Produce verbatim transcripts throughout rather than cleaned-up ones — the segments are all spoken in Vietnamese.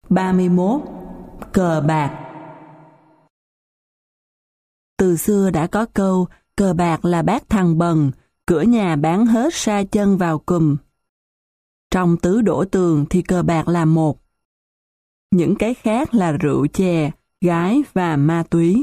ba mươi mốt. Cờ bạc. Từ xưa đã có câu, cờ bạc là bát thằng bần, cửa nhà bán hết sa chân vào cùm. Trong tứ đổ tường thì cờ bạc là một. Những cái khác là rượu chè, gái và ma túy.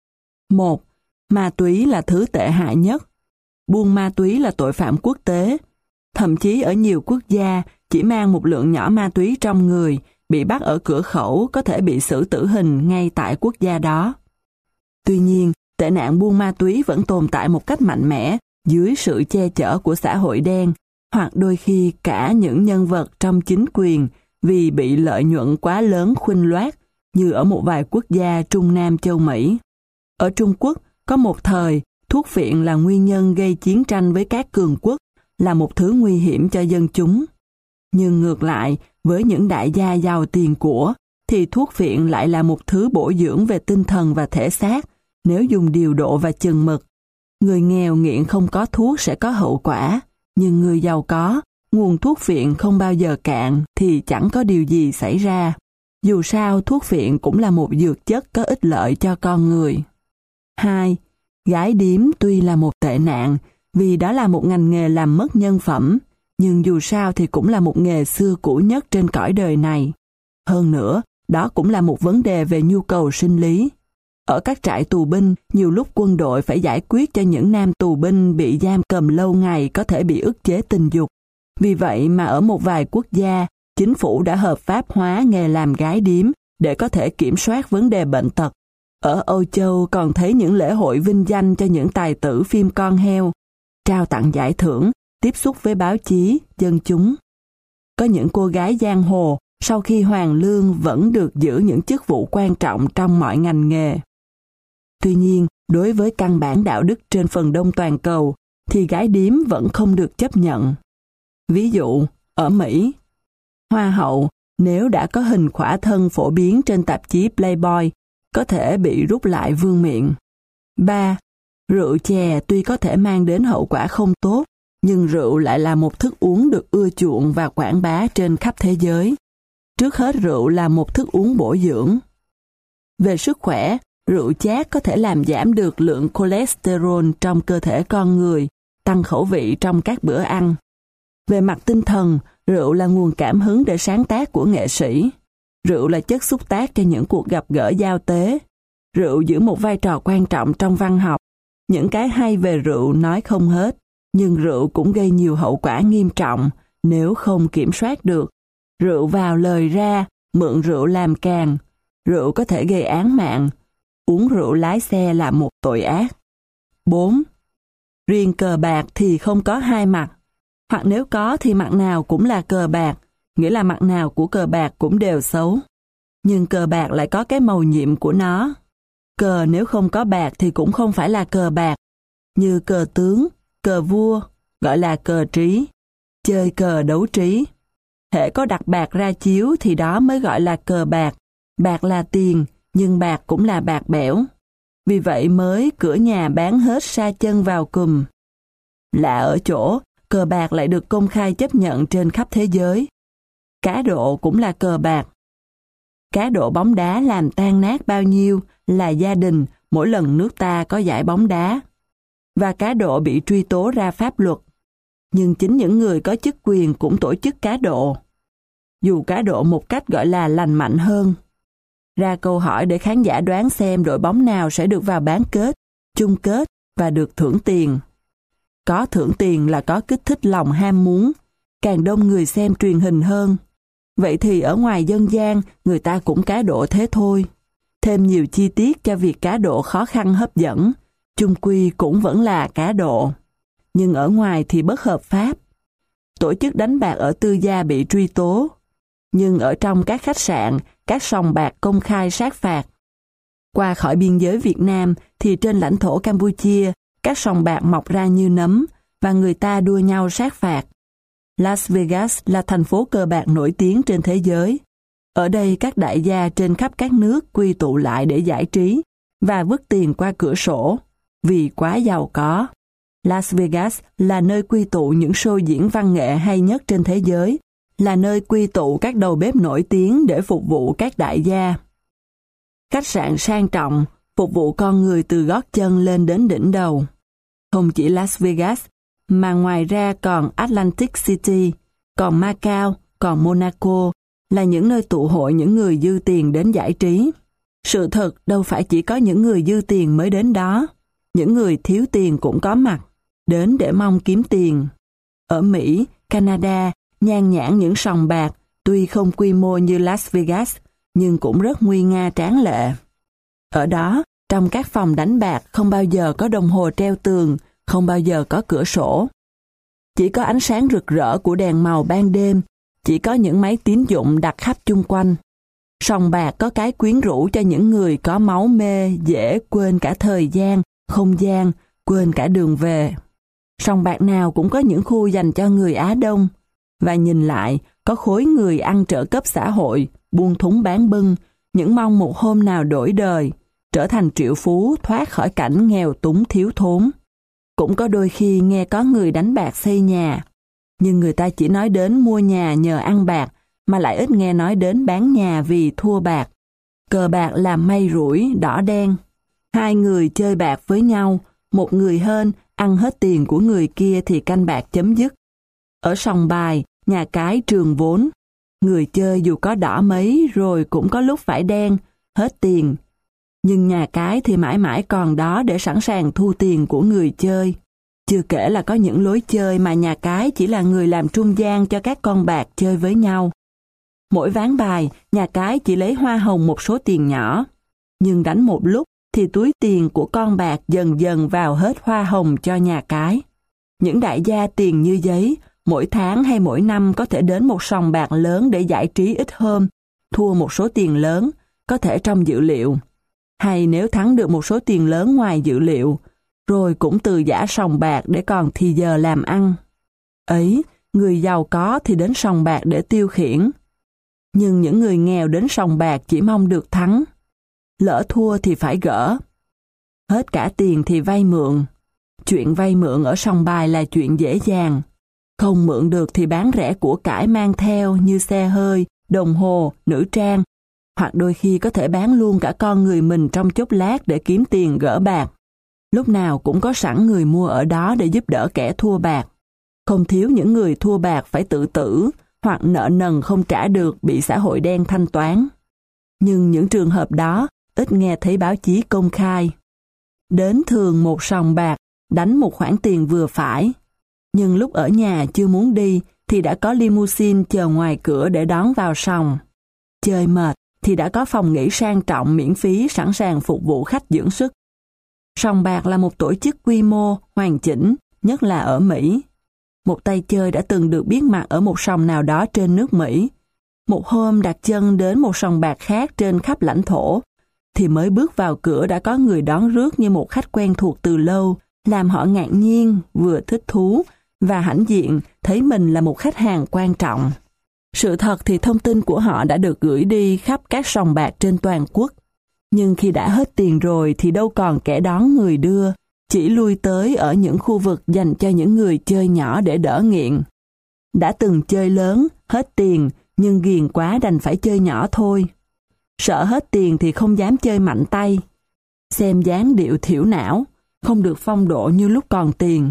Một. Ma túy là thứ tệ hại nhất. Buôn ma túy là tội phạm quốc tế. Thậm chí ở nhiều quốc gia, chỉ mang một lượng nhỏ ma túy trong người, bị bắt ở cửa khẩu có thể bị xử tử hình ngay tại quốc gia đó. Tuy nhiên, tệ nạn buôn ma túy vẫn tồn tại một cách mạnh mẽ dưới sự che chở của xã hội đen, hoặc đôi khi cả những nhân vật trong chính quyền vì bị lợi nhuận quá lớn khunh loát, như ở một vài quốc gia Trung Nam châu Mỹ. Ở Trung Quốc, có một thời, thuốc phiện là nguyên nhân gây chiến tranh với các cường quốc, là một thứ nguy hiểm cho dân chúng. Nhưng ngược lại, với những đại gia giàu tiền của, thì thuốc phiện lại là một thứ bổ dưỡng về tinh thần và thể xác, nếu dùng điều độ và chừng mực. Người nghèo nghiện không có thuốc sẽ có hậu quả, nhưng người giàu có, nguồn thuốc phiện không bao giờ cạn thì chẳng có điều gì xảy ra. Dù sao, thuốc phiện cũng là một dược chất có ích lợi cho con người. hai. Gái điếm tuy là một tệ nạn, vì đó là một ngành nghề làm mất nhân phẩm, nhưng dù sao thì cũng là một nghề xưa cũ nhất trên cõi đời này. Hơn nữa, đó cũng là một vấn đề về nhu cầu sinh lý. Ở các trại tù binh, nhiều lúc quân đội phải giải quyết cho những nam tù binh bị giam cầm lâu ngày có thể bị ức chế tình dục. Vì vậy mà ở một vài quốc gia, chính phủ đã hợp pháp hóa nghề làm gái điếm để có thể kiểm soát vấn đề bệnh tật. Ở Âu Châu còn thấy những lễ hội vinh danh cho những tài tử phim con heo, trao tặng giải thưởng, tiếp xúc với báo chí, dân chúng. Có những cô gái giang hồ sau khi hoàn lương vẫn được giữ những chức vụ quan trọng trong mọi ngành nghề. Tuy nhiên, đối với căn bản đạo đức trên phần đông toàn cầu, thì gái điếm vẫn không được chấp nhận. Ví dụ, ở Mỹ, hoa hậu nếu đã có hình khỏa thân phổ biến trên tạp chí Playboy, có thể bị rút lại vương miện. ba. Rượu chè tuy có thể mang đến hậu quả không tốt, nhưng rượu lại là một thức uống được ưa chuộng và quảng bá trên khắp thế giới. Trước hết, rượu là một thức uống bổ dưỡng. Về sức khỏe, rượu chát có thể làm giảm được lượng cholesterol trong cơ thể con người, tăng khẩu vị trong các bữa ăn. Về mặt tinh thần, rượu là nguồn cảm hứng để sáng tác của nghệ sĩ. Rượu là chất xúc tác cho những cuộc gặp gỡ giao tế. Rượu giữ một vai trò quan trọng trong văn học. Những cái hay về rượu nói không hết, nhưng rượu cũng gây nhiều hậu quả nghiêm trọng nếu không kiểm soát được. Rượu vào lời ra, mượn rượu làm càng. Rượu có thể gây án mạng. Uống rượu lái xe là một tội ác. bốn. Riêng cờ bạc thì không có hai mặt. Hoặc nếu có thì mặt nào cũng là cờ bạc, nghĩa là mặt nào của cờ bạc cũng đều xấu. Nhưng cờ bạc lại có cái màu nhiệm của nó. Cờ nếu không có bạc thì cũng không phải là cờ bạc, như cờ tướng, cờ vua, gọi là cờ trí, chơi cờ đấu trí. Hễ có đặt bạc ra chiếu thì đó mới gọi là cờ bạc. Bạc là tiền, nhưng bạc cũng là bạc bẽo. Vì vậy mới cửa nhà bán hết sa chân vào cùm. Lạ ở chỗ, cờ bạc lại được công khai chấp nhận trên khắp thế giới. Cá độ cũng là cờ bạc. Cá độ bóng đá làm tan nát bao nhiêu là gia đình mỗi lần nước ta có giải bóng đá. Và cá độ bị truy tố ra pháp luật. Nhưng chính những người có chức quyền cũng tổ chức cá độ. Dù cá độ một cách gọi là lành mạnh hơn. Ra câu hỏi để khán giả đoán xem đội bóng nào sẽ được vào bán kết, chung kết và được thưởng tiền. Có thưởng tiền là có kích thích lòng ham muốn, càng đông người xem truyền hình hơn. Vậy thì ở ngoài dân gian, người ta cũng cá độ thế thôi. Thêm nhiều chi tiết cho việc cá độ khó khăn hấp dẫn, chung quy cũng vẫn là cá độ. Nhưng ở ngoài thì bất hợp pháp. Tổ chức đánh bạc ở tư gia bị truy tố. Nhưng ở trong các khách sạn, các sòng bạc công khai sát phạt. Qua khỏi biên giới Việt Nam thì trên lãnh thổ Campuchia, các sòng bạc mọc ra như nấm và người ta đua nhau sát phạt. Las Vegas là thành phố cờ bạc nổi tiếng trên thế giới. Ở đây các đại gia trên khắp các nước quy tụ lại để giải trí và vứt tiền qua cửa sổ vì quá giàu có. Las Vegas là nơi quy tụ những show diễn văn nghệ hay nhất trên thế giới là nơi quy tụ các đầu bếp nổi tiếng để phục vụ các đại gia. Khách sạn sang trọng, phục vụ con người từ gót chân lên đến đỉnh đầu. Không chỉ Las Vegas, mà ngoài ra còn Atlantic City, còn Macau, còn Monaco, là những nơi tụ hội những người dư tiền đến giải trí. Sự thật đâu phải chỉ có những người dư tiền mới đến đó, những người thiếu tiền cũng có mặt, đến để mong kiếm tiền. Ở Mỹ, Canada, nhan nhản những sòng bạc, tuy không quy mô như Las Vegas, nhưng cũng rất nguy nga tráng lệ. Ở đó, trong các phòng đánh bạc không bao giờ có đồng hồ treo tường, không bao giờ có cửa sổ. Chỉ có ánh sáng rực rỡ của đèn màu ban đêm, chỉ có những máy tín dụng đặt khắp chung quanh. Sòng bạc có cái quyến rũ cho những người có máu mê dễ quên cả thời gian, không gian, quên cả đường về. Sòng bạc nào cũng có những khu dành cho người Á Đông, và nhìn lại có khối người ăn trợ cấp xã hội, buôn thúng bán bưng, những mong một hôm nào đổi đời, trở thành triệu phú thoát khỏi cảnh nghèo túng thiếu thốn. Cũng có đôi khi nghe có người đánh bạc xây nhà, nhưng người ta chỉ nói đến mua nhà nhờ ăn bạc, mà lại ít nghe nói đến bán nhà vì thua bạc. Cờ bạc là may rủi, đỏ đen. Hai người chơi bạc với nhau, một người hên, ăn hết tiền của người kia thì canh bạc chấm dứt. Ở sòng bài, nhà cái trường vốn, người chơi dù có đỏ mấy rồi cũng có lúc phải đen, hết tiền. Nhưng nhà cái thì mãi mãi còn đó để sẵn sàng thu tiền của người chơi. Chưa kể là có những lối chơi mà nhà cái chỉ là người làm trung gian cho các con bạc chơi với nhau. Mỗi ván bài, nhà cái chỉ lấy hoa hồng một số tiền nhỏ. Nhưng đánh một lúc thì túi tiền của con bạc dần dần vào hết hoa hồng cho nhà cái. Những đại gia tiền như giấy, mỗi tháng hay mỗi năm có thể đến một sòng bạc lớn để giải trí ít hôm, thua một số tiền lớn, có thể trong dự liệu. Hay nếu thắng được một số tiền lớn ngoài dự liệu, rồi cũng từ giã sòng bạc để còn thì giờ làm ăn. Ấy, người giàu có thì đến sòng bạc để tiêu khiển. Nhưng những người nghèo đến sòng bạc chỉ mong được thắng. Lỡ thua thì phải gỡ. Hết cả tiền thì vay mượn. Chuyện vay mượn ở sòng bài là chuyện dễ dàng. Không mượn được thì bán rẻ của cải mang theo như xe hơi, đồng hồ, nữ trang, hoặc đôi khi có thể bán luôn cả con người mình trong chốc lát để kiếm tiền gỡ bạc. Lúc nào cũng có sẵn người mua ở đó để giúp đỡ kẻ thua bạc. Không thiếu những người thua bạc phải tự tử, hoặc nợ nần không trả được bị xã hội đen thanh toán. Nhưng những trường hợp đó ít nghe thấy báo chí công khai. Đến thường một sòng bạc, đánh một khoản tiền vừa phải. Nhưng lúc ở nhà chưa muốn đi thì đã có limousine chờ ngoài cửa để đón vào sòng. Chơi mệt thì đã có phòng nghỉ sang trọng miễn phí sẵn sàng phục vụ khách dưỡng sức. Sòng bạc là một tổ chức quy mô, hoàn chỉnh, nhất là ở Mỹ. Một tay chơi đã từng được biết mặt ở một sòng nào đó trên nước Mỹ. Một hôm đặt chân đến một sòng bạc khác trên khắp lãnh thổ, thì mới bước vào cửa đã có người đón rước như một khách quen thuộc từ lâu, làm họ ngạc nhiên, vừa thích thú, và hãnh diện thấy mình là một khách hàng quan trọng. Sự thật thì thông tin của họ đã được gửi đi khắp các sòng bạc trên toàn quốc. Nhưng khi đã hết tiền rồi thì đâu còn kẻ đón người đưa, chỉ lui tới ở những khu vực dành cho những người chơi nhỏ để đỡ nghiện. Đã từng chơi lớn, hết tiền, nhưng ghiền quá đành phải chơi nhỏ thôi. Sợ hết tiền thì không dám chơi mạnh tay. Xem dáng điệu thiểu não, không được phong độ như lúc còn tiền.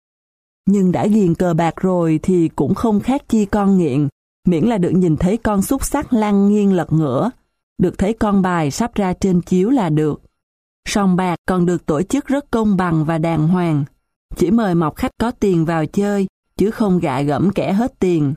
Nhưng đã ghiền cờ bạc rồi thì cũng không khác chi con nghiện, miễn là được nhìn thấy con xúc xắc lăn nghiêng lật ngửa, được thấy con bài sắp ra trên chiếu là được. Sòng bạc còn được tổ chức rất công bằng và đàng hoàng, chỉ mời mọc khách có tiền vào chơi, chứ không gạ gẫm kẻ hết tiền.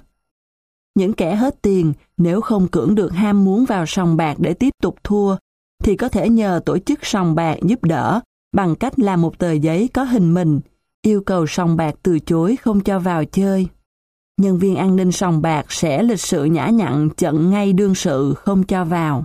Những kẻ hết tiền, nếu không cưỡng được ham muốn vào sòng bạc để tiếp tục thua, thì có thể nhờ tổ chức sòng bạc giúp đỡ bằng cách làm một tờ giấy có hình mình, yêu cầu sòng bạc từ chối không cho vào chơi. Nhân viên an ninh sòng bạc sẽ lịch sự nhã nhặn chặn ngay đương sự không cho vào.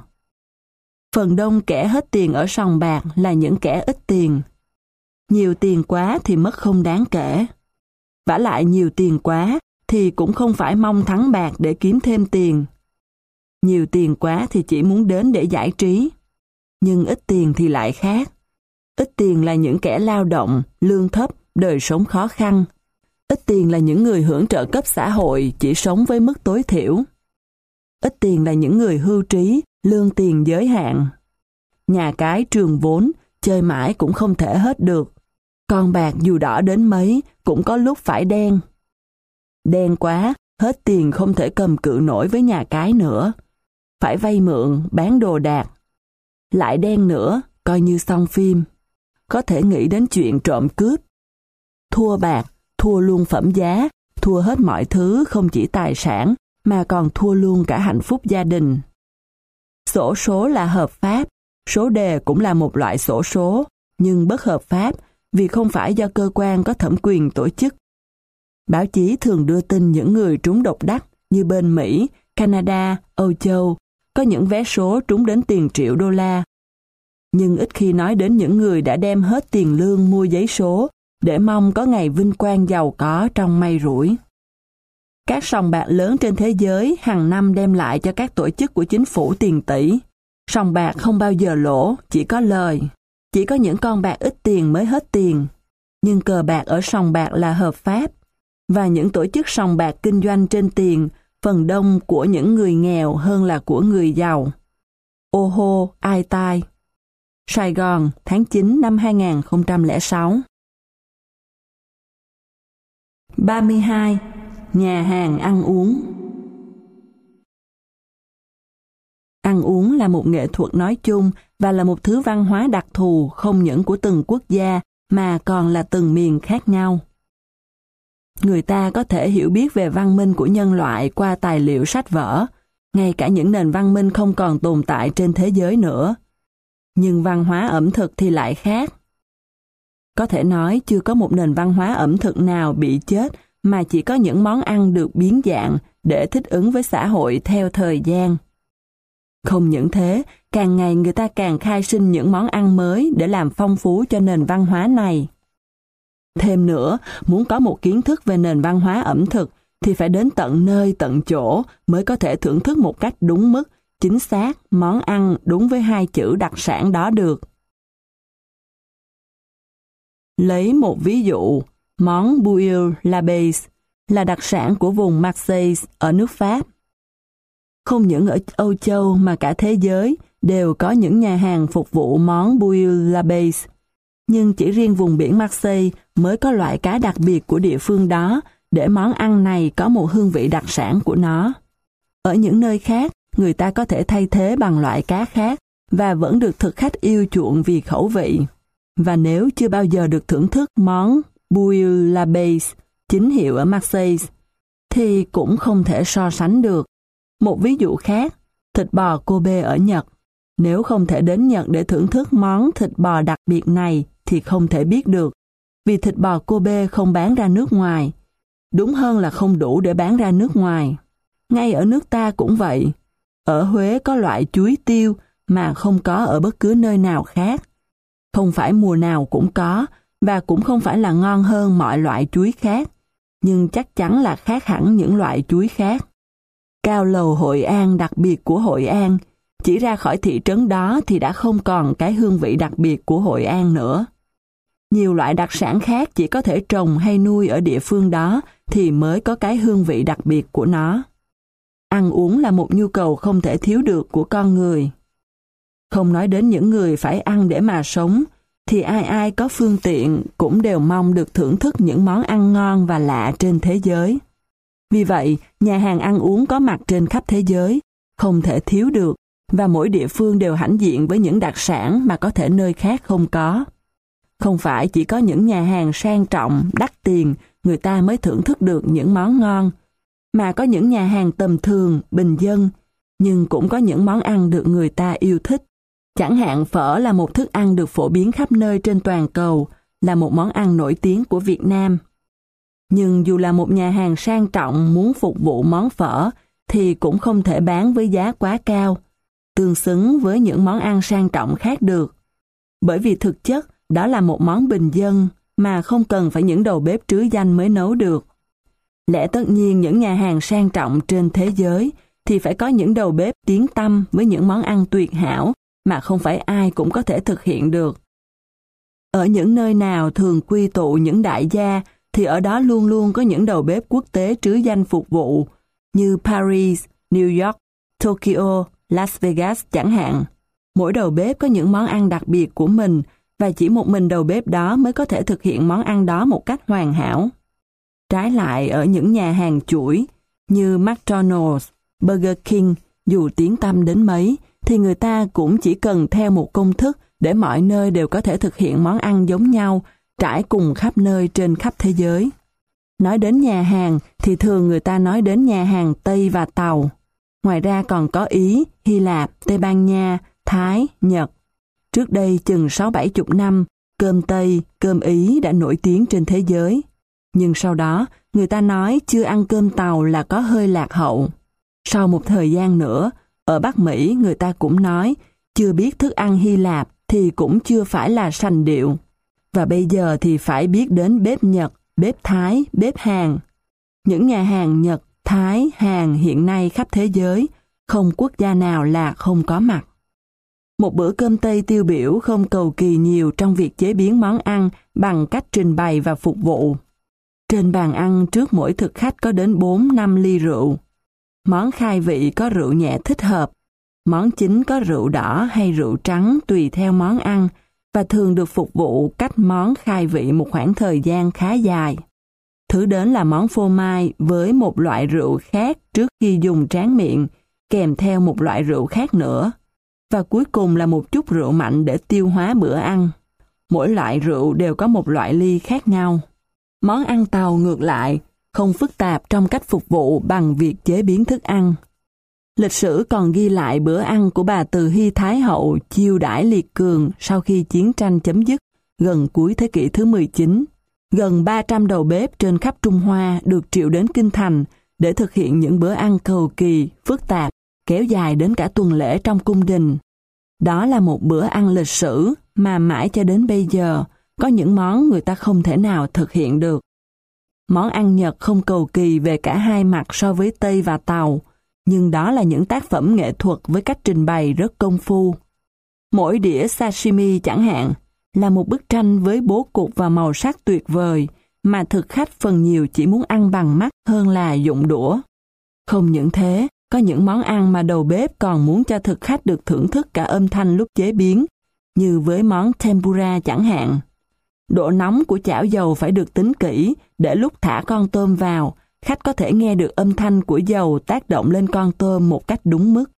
Phần đông kẻ hết tiền ở sòng bạc là những kẻ ít tiền. Nhiều tiền quá thì mất không đáng kể. Vả lại nhiều tiền quá thì cũng không phải mong thắng bạc để kiếm thêm tiền. Nhiều tiền quá thì chỉ muốn đến để giải trí. Nhưng ít tiền thì lại khác. Ít tiền là những kẻ lao động, lương thấp, đời sống khó khăn. Ít tiền là những người hưởng trợ cấp xã hội chỉ sống với mức tối thiểu. Ít tiền là những người hưu trí, lương tiền giới hạn. Nhà cái trường vốn, chơi mãi cũng không thể hết được. Con bạc dù đỏ đến mấy cũng có lúc phải đen. Đen quá, hết tiền không thể cầm cự nổi với nhà cái nữa. Phải vay mượn, bán đồ đạc. Lại đen nữa, coi như xong phim. Có thể nghĩ đến chuyện trộm cướp. Thua bạc, thua luôn phẩm giá, thua hết mọi thứ không chỉ tài sản, mà còn thua luôn cả hạnh phúc gia đình. Xổ số là hợp pháp, số đề cũng là một loại xổ số, nhưng bất hợp pháp vì không phải do cơ quan có thẩm quyền tổ chức. Báo chí thường đưa tin những người trúng độc đắc như bên Mỹ, Canada, Âu Châu, có những vé số trúng đến tiền triệu đô la. Nhưng ít khi nói đến những người đã đem hết tiền lương mua giấy số để mong có ngày vinh quang giàu có trong may rủi. Các sòng bạc lớn trên thế giới hàng năm đem lại cho các tổ chức của chính phủ tiền tỷ. Sòng bạc không bao giờ lỗ, chỉ có lời. Chỉ có những con bạc ít tiền mới hết tiền. Nhưng cờ bạc ở sòng bạc là hợp pháp. Và những tổ chức sòng bạc kinh doanh trên tiền, phần đông của những người nghèo hơn là của người giàu. Ô hô, ai tai. Sài Gòn, tháng chín năm hai nghìn không trăm lẻ sáu. ba mươi hai. Nhà hàng ăn uống. Ăn uống là một nghệ thuật nói chung và là một thứ văn hóa đặc thù không những của từng quốc gia mà còn là từng miền khác nhau. Người ta có thể hiểu biết về văn minh của nhân loại qua tài liệu sách vở, ngay cả những nền văn minh không còn tồn tại trên thế giới nữa. Nhưng văn hóa ẩm thực thì lại khác. Có thể nói chưa có một nền văn hóa ẩm thực nào bị chết mà chỉ có những món ăn được biến dạng để thích ứng với xã hội theo thời gian. Không những thế, càng ngày người ta càng khai sinh những món ăn mới để làm phong phú cho nền văn hóa này. Thêm nữa, muốn có một kiến thức về nền văn hóa ẩm thực thì phải đến tận nơi tận chỗ mới có thể thưởng thức một cách đúng mức, chính xác món ăn đúng với hai chữ đặc sản đó được. Lấy một ví dụ, món bouillie la base là đặc sản của vùng Marseille ở nước Pháp. Không những ở Âu Châu mà cả thế giới đều có những nhà hàng phục vụ món bouillie la base. Nhưng chỉ riêng vùng biển Marseille mới có loại cá đặc biệt của địa phương đó để món ăn này có một hương vị đặc sản của nó. Ở những nơi khác, người ta có thể thay thế bằng loại cá khác và vẫn được thực khách yêu chuộng vì khẩu vị. Và nếu chưa bao giờ được thưởng thức món bouillie la base chính hiệu ở Marseille, thì cũng không thể so sánh được. Một ví dụ khác, thịt bò Kobe ở Nhật. Nếu không thể đến Nhật để thưởng thức món thịt bò đặc biệt này thì không thể biết được, vì thịt bò Kobe không bán ra nước ngoài. Đúng hơn là không đủ để bán ra nước ngoài. Ngay ở nước ta cũng vậy. Ở Huế có loại chuối tiêu mà không có ở bất cứ nơi nào khác. Không phải mùa nào cũng có, và cũng không phải là ngon hơn mọi loại chuối khác, nhưng chắc chắn là khác hẳn những loại chuối khác. Cao lầu Hội An đặc biệt của Hội An, chỉ ra khỏi thị trấn đó thì đã không còn cái hương vị đặc biệt của Hội An nữa. Nhiều loại đặc sản khác chỉ có thể trồng hay nuôi ở địa phương đó thì mới có cái hương vị đặc biệt của nó. Ăn uống là một nhu cầu không thể thiếu được của con người. Không nói đến những người phải ăn để mà sống, thì ai ai có phương tiện cũng đều mong được thưởng thức những món ăn ngon và lạ trên thế giới. Vì vậy, nhà hàng ăn uống có mặt trên khắp thế giới, không thể thiếu được, và mỗi địa phương đều hãnh diện với những đặc sản mà có thể nơi khác không có. Không phải chỉ có những nhà hàng sang trọng, đắt tiền, người ta mới thưởng thức được những món ngon, mà có những nhà hàng tầm thường, bình dân, nhưng cũng có những món ăn được người ta yêu thích. Chẳng hạn phở là một thức ăn được phổ biến khắp nơi trên toàn cầu, là một món ăn nổi tiếng của Việt Nam. Nhưng dù là một nhà hàng sang trọng muốn phục vụ món phở, thì cũng không thể bán với giá quá cao, tương xứng với những món ăn sang trọng khác được. Bởi vì thực chất, đó là một món bình dân mà không cần phải những đầu bếp trứ danh mới nấu được. Lẽ tất nhiên những nhà hàng sang trọng trên thế giới thì phải có những đầu bếp tiếng tăm với những món ăn tuyệt hảo mà không phải ai cũng có thể thực hiện được. Ở những nơi nào thường quy tụ những đại gia thì ở đó luôn luôn có những đầu bếp quốc tế trứ danh phục vụ, như Paris, New York, Tokyo, Las Vegas chẳng hạn. Mỗi đầu bếp có những món ăn đặc biệt của mình, và chỉ một mình đầu bếp đó mới có thể thực hiện món ăn đó một cách hoàn hảo. Trái lại, ở những nhà hàng chuỗi như McDonald's, Burger King, dù tiếng tăm đến mấy, thì người ta cũng chỉ cần theo một công thức để mọi nơi đều có thể thực hiện món ăn giống nhau, trải cùng khắp nơi trên khắp thế giới. Nói đến nhà hàng thì thường người ta nói đến nhà hàng Tây và Tàu. Ngoài ra còn có Ý, Hy Lạp, Tây Ban Nha, Thái, Nhật. Trước đây chừng sáu bảy chục năm, cơm Tây, cơm Ý đã nổi tiếng trên thế giới. Nhưng sau đó, người ta nói chưa ăn cơm Tàu là có hơi lạc hậu. Sau một thời gian nữa, ở Bắc Mỹ người ta cũng nói chưa biết thức ăn Hy Lạp thì cũng chưa phải là sành điệu. Và bây giờ thì phải biết đến bếp Nhật, bếp Thái, bếp Hàn. Những nhà hàng Nhật, Thái, Hàn hiện nay khắp thế giới, không quốc gia nào là không có mặt. Một bữa cơm Tây tiêu biểu không cầu kỳ nhiều trong việc chế biến món ăn bằng cách trình bày và phục vụ. Trên bàn ăn trước mỗi thực khách có đến bốn năm ly rượu. Món khai vị có rượu nhẹ thích hợp, món chính có rượu đỏ hay rượu trắng tùy theo món ăn, và thường được phục vụ cách món khai vị một khoảng thời gian khá dài. Thứ đến là món phô mai với một loại rượu khác trước khi dùng tráng miệng, kèm theo một loại rượu khác nữa. Và cuối cùng là một chút rượu mạnh để tiêu hóa bữa ăn. Mỗi loại rượu đều có một loại ly khác nhau. Món ăn Tàu ngược lại, không phức tạp trong cách phục vụ bằng việc chế biến thức ăn. Lịch sử còn ghi lại bữa ăn của bà Từ Hy Thái Hậu chiêu đãi liệt cường sau khi chiến tranh chấm dứt, gần cuối thế kỷ thứ mười chín. Gần ba trăm đầu bếp trên khắp Trung Hoa được triệu đến Kinh Thành để thực hiện những bữa ăn cầu kỳ, phức tạp, kéo dài đến cả tuần lễ trong cung đình. Đó là một bữa ăn lịch sử mà mãi cho đến bây giờ, có những món người ta không thể nào thực hiện được. Món ăn Nhật không cầu kỳ về cả hai mặt so với Tây và Tàu, nhưng đó là những tác phẩm nghệ thuật với cách trình bày rất công phu. Mỗi đĩa sashimi chẳng hạn, là một bức tranh với bố cục và màu sắc tuyệt vời, mà thực khách phần nhiều chỉ muốn ăn bằng mắt hơn là dụng đũa. Không những thế, có những món ăn mà đầu bếp còn muốn cho thực khách được thưởng thức cả âm thanh lúc chế biến, như với món tempura chẳng hạn. Độ nóng của chảo dầu phải được tính kỹ để lúc thả con tôm vào, khách có thể nghe được âm thanh của dầu tác động lên con tôm một cách đúng mức.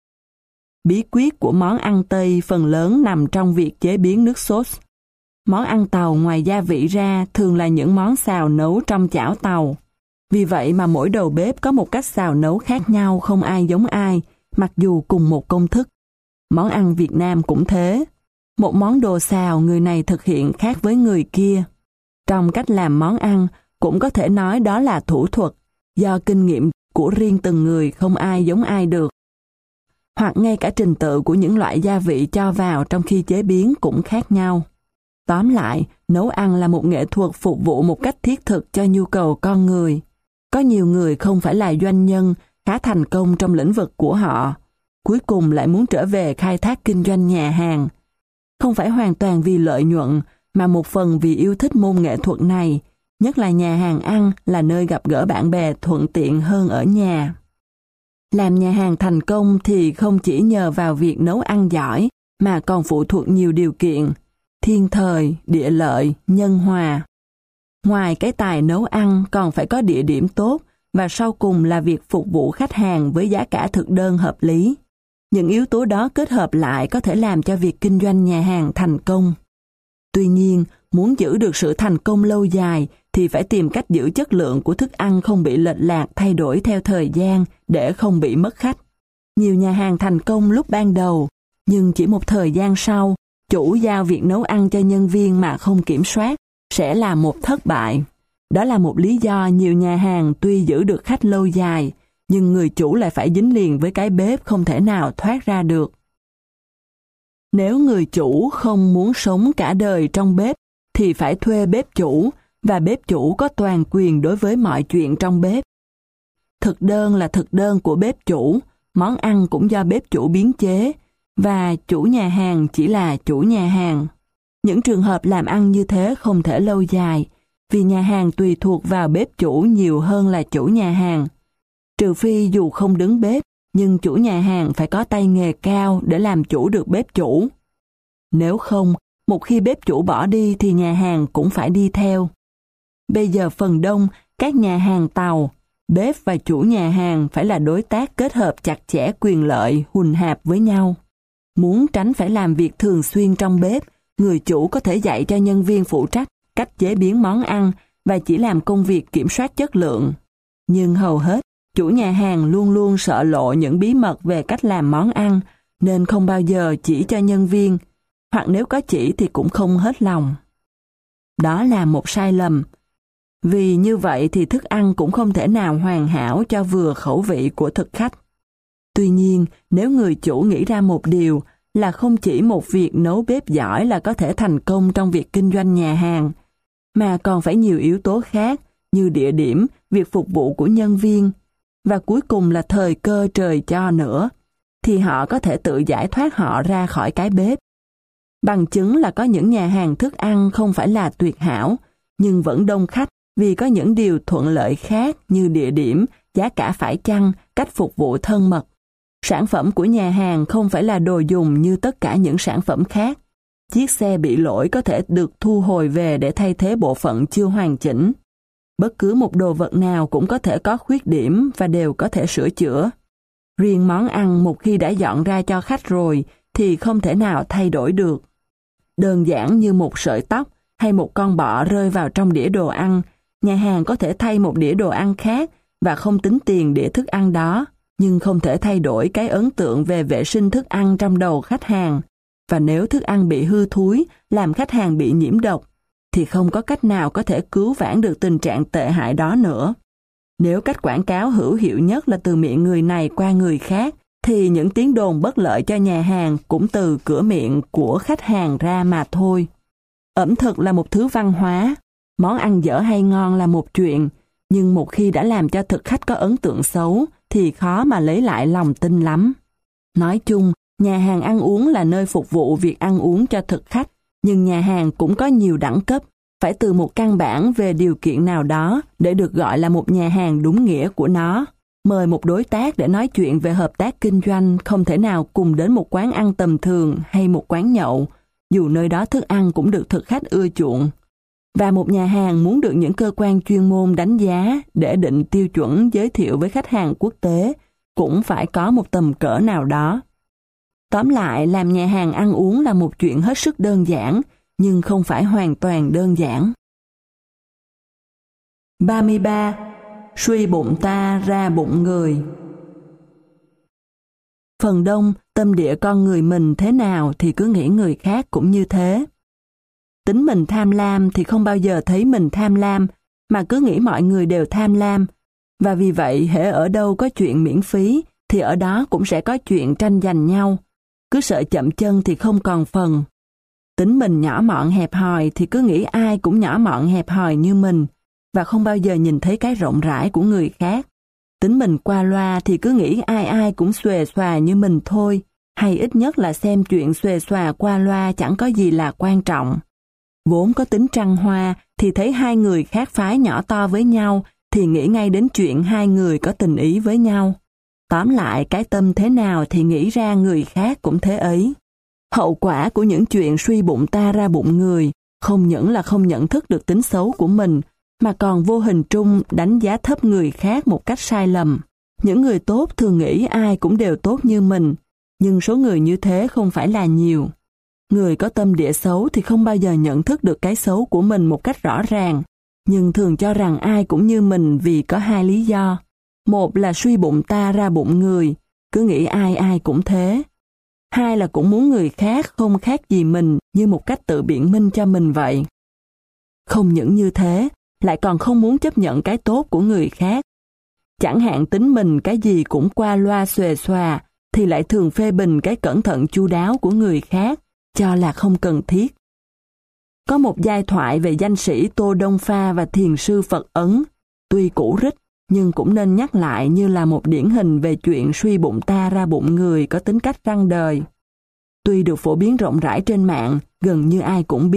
Bí quyết của món ăn Tây phần lớn nằm trong việc chế biến nước sốt. Món ăn Tàu ngoài gia vị ra thường là những món xào nấu trong chảo tàu. Vì vậy mà mỗi đầu bếp có một cách xào nấu khác nhau, không ai giống ai, mặc dù cùng một công thức. Món ăn Việt Nam cũng thế. Một món đồ xào người này thực hiện khác với người kia. Trong cách làm món ăn, cũng có thể nói đó là thủ thuật, do kinh nghiệm của riêng từng người không ai giống ai được. Hoặc ngay cả trình tự của những loại gia vị cho vào trong khi chế biến cũng khác nhau. Tóm lại, nấu ăn là một nghệ thuật phục vụ một cách thiết thực cho nhu cầu con người. Có nhiều người không phải là doanh nhân, khá thành công trong lĩnh vực của họ, cuối cùng lại muốn trở về khai thác kinh doanh nhà hàng. Không phải hoàn toàn vì lợi nhuận, mà một phần vì yêu thích môn nghệ thuật này, nhất là nhà hàng ăn là nơi gặp gỡ bạn bè thuận tiện hơn ở nhà. Làm nhà hàng thành công thì không chỉ nhờ vào việc nấu ăn giỏi, mà còn phụ thuộc nhiều điều kiện, thiên thời, địa lợi, nhân hòa. Ngoài cái tài nấu ăn còn phải có địa điểm tốt, và sau cùng là việc phục vụ khách hàng với giá cả thực đơn hợp lý. Những yếu tố đó kết hợp lại có thể làm cho việc kinh doanh nhà hàng thành công. Tuy nhiên, muốn giữ được sự thành công lâu dài thì phải tìm cách giữ chất lượng của thức ăn không bị lệch lạc thay đổi theo thời gian để không bị mất khách. Nhiều nhà hàng thành công lúc ban đầu, nhưng chỉ một thời gian sau, chủ giao việc nấu ăn cho nhân viên mà không kiểm soát sẽ là một thất bại. Đó là một lý do nhiều nhà hàng tuy giữ được khách lâu dài, nhưng người chủ lại phải dính liền với cái bếp không thể nào thoát ra được. Nếu người chủ không muốn sống cả đời trong bếp, thì phải thuê bếp chủ, và bếp chủ có toàn quyền đối với mọi chuyện trong bếp. Thực đơn là thực đơn của bếp chủ, món ăn cũng do bếp chủ biến chế, và chủ nhà hàng chỉ là chủ nhà hàng. Những trường hợp làm ăn như thế không thể lâu dài, vì nhà hàng tùy thuộc vào bếp chủ nhiều hơn là chủ nhà hàng. Trừ phi dù không đứng bếp, nhưng chủ nhà hàng phải có tay nghề cao để làm chủ được bếp chủ. Nếu không, một khi bếp chủ bỏ đi thì nhà hàng cũng phải đi theo. Bây giờ phần đông, các nhà hàng tàu, bếp và chủ nhà hàng phải là đối tác kết hợp chặt chẽ quyền lợi, hùn hạp với nhau. Muốn tránh phải làm việc thường xuyên trong bếp, người chủ có thể dạy cho nhân viên phụ trách cách chế biến món ăn và chỉ làm công việc kiểm soát chất lượng. Nhưng hầu hết, chủ nhà hàng luôn luôn sợ lộ những bí mật về cách làm món ăn, nên không bao giờ chỉ cho nhân viên, hoặc nếu có chỉ thì cũng không hết lòng. Đó là một sai lầm. Vì như vậy thì thức ăn cũng không thể nào hoàn hảo cho vừa khẩu vị của thực khách. Tuy nhiên, nếu người chủ nghĩ ra một điều là không chỉ một việc nấu bếp giỏi là có thể thành công trong việc kinh doanh nhà hàng, mà còn phải nhiều yếu tố khác như địa điểm, việc phục vụ của nhân viên, và cuối cùng là thời cơ trời cho nữa, thì họ có thể tự giải thoát họ ra khỏi cái bếp. Bằng chứng là có những nhà hàng thức ăn không phải là tuyệt hảo, nhưng vẫn đông khách vì có những điều thuận lợi khác như địa điểm, giá cả phải chăng, cách phục vụ thân mật. Sản phẩm của nhà hàng không phải là đồ dùng như tất cả những sản phẩm khác. Chiếc xe bị lỗi có thể được thu hồi về để thay thế bộ phận chưa hoàn chỉnh. Bất cứ một đồ vật nào cũng có thể có khuyết điểm và đều có thể sửa chữa. Riêng món ăn một khi đã dọn ra cho khách rồi thì không thể nào thay đổi được. Đơn giản như một sợi tóc hay một con bọ rơi vào trong đĩa đồ ăn, nhà hàng có thể thay một đĩa đồ ăn khác và không tính tiền đĩa thức ăn đó, nhưng không thể thay đổi cái ấn tượng về vệ sinh thức ăn trong đầu khách hàng. Và nếu thức ăn bị hư thúi, làm khách hàng bị nhiễm độc, thì không có cách nào có thể cứu vãn được tình trạng tệ hại đó nữa. Nếu cách quảng cáo hữu hiệu nhất là từ miệng người này qua người khác, thì những tiếng đồn bất lợi cho nhà hàng cũng từ cửa miệng của khách hàng ra mà thôi. Ẩm thực là một thứ văn hóa, món ăn dở hay ngon là một chuyện, nhưng một khi đã làm cho thực khách có ấn tượng xấu, thì khó mà lấy lại lòng tin lắm. Nói chung, nhà hàng ăn uống là nơi phục vụ việc ăn uống cho thực khách, nhưng nhà hàng cũng có nhiều đẳng cấp, phải từ một căn bản về điều kiện nào đó để được gọi là một nhà hàng đúng nghĩa của nó. Mời một đối tác để nói chuyện về hợp tác kinh doanh không thể nào cùng đến một quán ăn tầm thường hay một quán nhậu, dù nơi đó thức ăn cũng được thực khách ưa chuộng. Và một nhà hàng muốn được những cơ quan chuyên môn đánh giá để định tiêu chuẩn giới thiệu với khách hàng quốc tế cũng phải có một tầm cỡ nào đó. Tóm lại, làm nhà hàng ăn uống là một chuyện hết sức đơn giản, nhưng không phải hoàn toàn đơn giản. ba mươi ba. Suy bụng ta ra bụng người. Phần đông, tâm địa con người mình thế nào thì cứ nghĩ người khác cũng như thế. Tính mình tham lam thì không bao giờ thấy mình tham lam, mà cứ nghĩ mọi người đều tham lam. Và vì vậy, hễ ở đâu có chuyện miễn phí, thì ở đó cũng sẽ có chuyện tranh giành nhau. Cứ sợ chậm chân thì không còn phần. Tính mình nhỏ mọn hẹp hòi thì cứ nghĩ ai cũng nhỏ mọn hẹp hòi như mình, và không bao giờ nhìn thấy cái rộng rãi của người khác. Tính mình qua loa thì cứ nghĩ ai ai cũng xuề xòa như mình thôi, hay ít nhất là xem chuyện xuề xòa qua loa chẳng có gì là quan trọng. Vốn có tính trăng hoa thì thấy hai người khác phái nhỏ to với nhau thì nghĩ ngay đến chuyện hai người có tình ý với nhau. Tóm lại, cái tâm thế nào thì nghĩ ra người khác cũng thế ấy. Hậu quả của những chuyện suy bụng ta ra bụng người không những là không nhận thức được tính xấu của mình, mà còn vô hình trung đánh giá thấp người khác một cách sai lầm. Những người tốt thường nghĩ ai cũng đều tốt như mình, nhưng số người như thế không phải là nhiều. Người có tâm địa xấu thì không bao giờ nhận thức được cái xấu của mình một cách rõ ràng, nhưng thường cho rằng ai cũng như mình vì có hai lý do. Một là suy bụng ta ra bụng người, cứ nghĩ ai ai cũng thế. Hai là cũng muốn người khác không khác gì mình như một cách tự biện minh cho mình vậy. Không những như thế, lại còn không muốn chấp nhận cái tốt của người khác. Chẳng hạn tính mình cái gì cũng qua loa xuề xòa, thì lại thường phê bình cái cẩn thận chu đáo của người khác, cho là không cần thiết. Có một giai thoại về danh sĩ Tô Đông Pha và thiền sư Phật Ấn, tuy cũ rích, nhưng cũng nên nhắc lại như là một điển hình về chuyện suy bụng ta ra bụng người có tính cách răng đời. Tuy được phổ biến rộng rãi trên mạng, gần như ai cũng biết,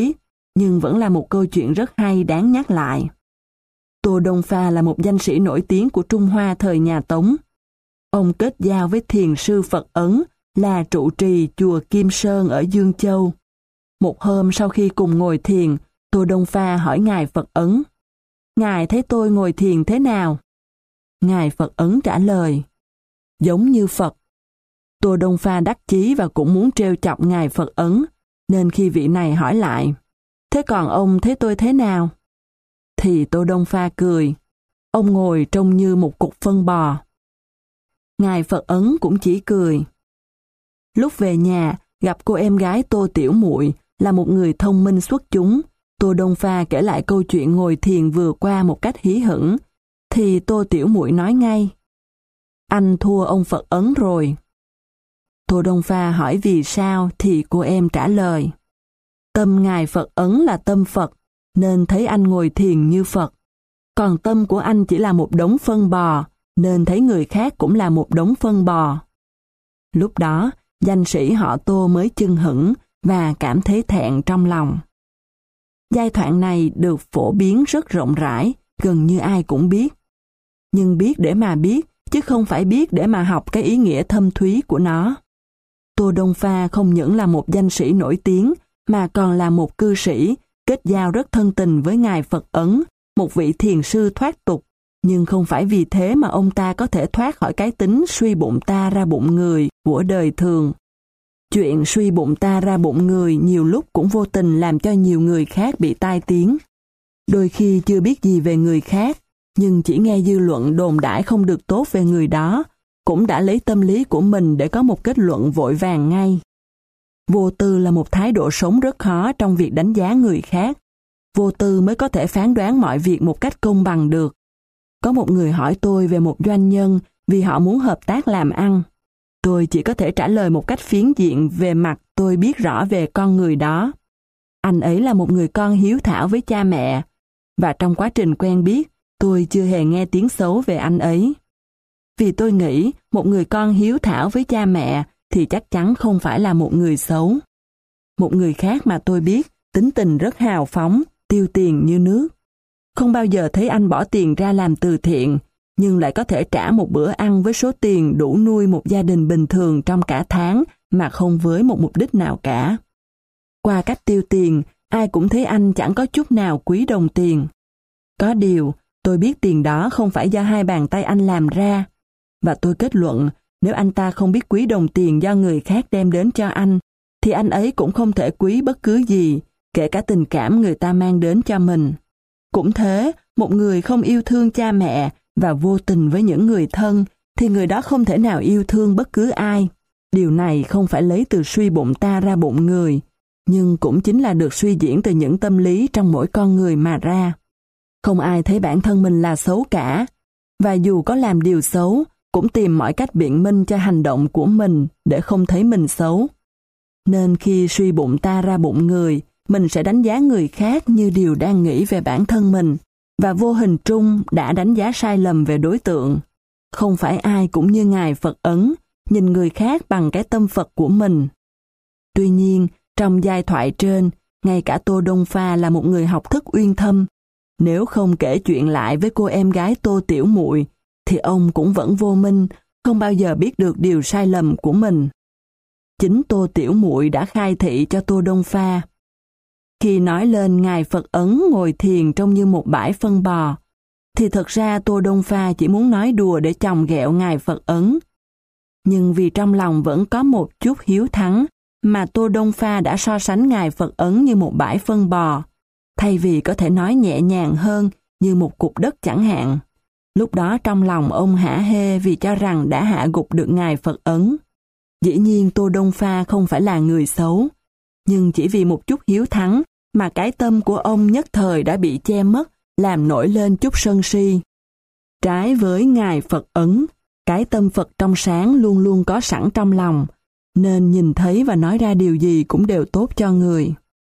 nhưng vẫn là một câu chuyện rất hay đáng nhắc lại. Tô Đông Pha là một danh sĩ nổi tiếng của Trung Hoa thời nhà Tống. Ông kết giao với thiền sư Phật Ấn là trụ trì chùa Kim Sơn ở Dương Châu. Một hôm sau khi cùng ngồi thiền, Tô Đông Pha hỏi Ngài Phật Ấn: "Ngài thấy tôi ngồi thiền thế nào?" Ngài Phật Ấn trả lời: "Giống như Phật." Tô Đông Pha đắc chí và cũng muốn trêu chọc Ngài Phật Ấn, nên khi vị này hỏi lại: "Thế còn ông thấy tôi thế nào?" Thì Tô Đông Pha cười: "Ông ngồi trông như một cục phân bò." Ngài Phật Ấn cũng chỉ cười. Lúc về nhà, gặp cô em gái Tô Tiểu Muội là một người thông minh xuất chúng, Tô Đông Pha kể lại câu chuyện ngồi thiền vừa qua một cách hí hửng, thì Tô Tiểu Muội nói ngay: "Anh thua ông Phật Ấn rồi." Tô Đông Pha hỏi vì sao thì cô em trả lời: "Tâm Ngài Phật Ấn là tâm Phật, nên thấy anh ngồi thiền như Phật. Còn tâm của anh chỉ là một đống phân bò, nên thấy người khác cũng là một đống phân bò." Lúc đó, danh sĩ họ Tô mới chưng hửng và cảm thấy thẹn trong lòng. Giai thoại này được phổ biến rất rộng rãi, gần như ai cũng biết. Nhưng biết để mà biết, chứ không phải biết để mà học cái ý nghĩa thâm thúy của nó. Tô Đông Pha không những là một danh sĩ nổi tiếng, mà còn là một cư sĩ, kết giao rất thân tình với Ngài Phật Ấn, một vị thiền sư thoát tục. Nhưng không phải vì thế mà ông ta có thể thoát khỏi cái tính suy bụng ta ra bụng người của đời thường. Chuyện suy bụng ta ra bụng người nhiều lúc cũng vô tình làm cho nhiều người khác bị tai tiếng. Đôi khi chưa biết gì về người khác, nhưng chỉ nghe dư luận đồn đãi không được tốt về người đó, cũng đã lấy tâm lý của mình để có một kết luận vội vàng ngay. Vô tư là một thái độ sống rất khó trong việc đánh giá người khác. Vô tư mới có thể phán đoán mọi việc một cách công bằng được. Có một người hỏi tôi về một doanh nhân vì họ muốn hợp tác làm ăn. Tôi chỉ có thể trả lời một cách phiến diện về mặt tôi biết rõ về con người đó. Anh ấy là một người con hiếu thảo với cha mẹ, và trong quá trình quen biết, tôi chưa hề nghe tiếng xấu về anh ấy. Vì tôi nghĩ một người con hiếu thảo với cha mẹ thì chắc chắn không phải là một người xấu. Một người khác mà tôi biết, tính tình rất hào phóng, tiêu tiền như nước. Không bao giờ thấy anh bỏ tiền ra làm từ thiện, nhưng lại có thể trả một bữa ăn với số tiền đủ nuôi một gia đình bình thường trong cả tháng mà không với một mục đích nào cả. Qua cách tiêu tiền, ai cũng thấy anh chẳng có chút nào quý đồng tiền. Có điều, tôi biết tiền đó không phải do hai bàn tay anh làm ra, và tôi kết luận nếu anh ta không biết quý đồng tiền do người khác đem đến cho anh, thì anh ấy cũng không thể quý bất cứ gì, kể cả tình cảm người ta mang đến cho mình. Cũng thế, một người không yêu thương cha mẹ và vô tình với những người thân, thì người đó không thể nào yêu thương bất cứ ai. Điều này không phải lấy từ suy bụng ta ra bụng người, nhưng cũng chính là được suy diễn từ những tâm lý trong mỗi con người mà ra. Không ai thấy bản thân mình là xấu cả, và dù có làm điều xấu, cũng tìm mọi cách biện minh cho hành động của mình để không thấy mình xấu. Nên khi suy bụng ta ra bụng người, mình sẽ đánh giá người khác như điều đang nghĩ về bản thân mình, và vô hình trung đã đánh giá sai lầm về đối tượng. Không phải ai cũng như Ngài Phật Ấn, nhìn người khác bằng cái tâm Phật của mình. Tuy nhiên, trong giai thoại trên, ngay cả Tô Đông Pha là một người học thức uyên thâm. Nếu không kể chuyện lại với cô em gái Tô Tiểu Muội, thì ông cũng vẫn vô minh, không bao giờ biết được điều sai lầm của mình. Chính Tô Tiểu Muội đã khai thị cho Tô Đông Pha. Khi nói lên Ngài Phật Ấn ngồi thiền trông như một bãi phân bò, thì thật ra Tô Đông Pha chỉ muốn nói đùa để chồng ghẹo Ngài Phật Ấn. Nhưng vì trong lòng vẫn có một chút hiếu thắng, mà Tô Đông Pha đã so sánh Ngài Phật Ấn như một bãi phân bò, thay vì có thể nói nhẹ nhàng hơn như một cục đất chẳng hạn. Lúc đó trong lòng ông hả hê vì cho rằng đã hạ gục được Ngài Phật Ấn. Dĩ nhiên Tô Đông Pha không phải là người xấu, nhưng chỉ vì một chút hiếu thắng mà cái tâm của ông nhất thời đã bị che mất, làm nổi lên chút sân si. Trái với Ngài Phật Ấn, cái tâm Phật trong sáng luôn luôn có sẵn trong lòng, nên nhìn thấy và nói ra điều gì cũng đều tốt cho người.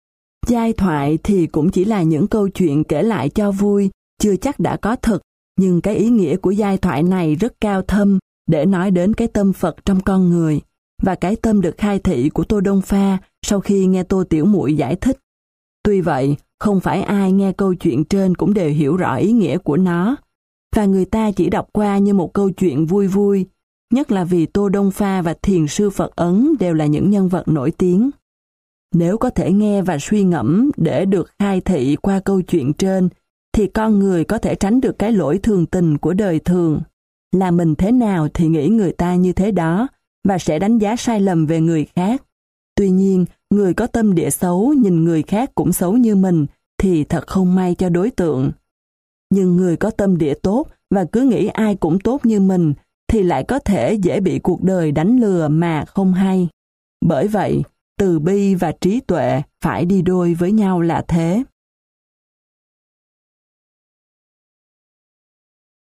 Giai thoại thì cũng chỉ là những câu chuyện kể lại cho vui, chưa chắc đã có thật, nhưng cái ý nghĩa của giai thoại này rất cao thâm để nói đến cái tâm Phật trong con người, và cái tâm được khai thị của Tô Đông Pha sau khi nghe Tô Tiểu Muội giải thích. Tuy vậy, không phải ai nghe câu chuyện trên cũng đều hiểu rõ ý nghĩa của nó, và người ta chỉ đọc qua như một câu chuyện vui vui, nhất là vì Tô Đông Pha và Thiền sư Phật Ấn đều là những nhân vật nổi tiếng. Nếu có thể nghe và suy ngẫm để được khai thị qua câu chuyện trên, thì con người có thể tránh được cái lỗi thường tình của đời thường. Là mình thế nào thì nghĩ người ta như thế đó, và sẽ đánh giá sai lầm về người khác. Tuy nhiên, người có tâm địa xấu nhìn người khác cũng xấu như mình thì thật không may cho đối tượng. Nhưng người có tâm địa tốt và cứ nghĩ ai cũng tốt như mình thì lại có thể dễ bị cuộc đời đánh lừa mà không hay. Bởi vậy, từ bi và trí tuệ phải đi đôi với nhau là thế.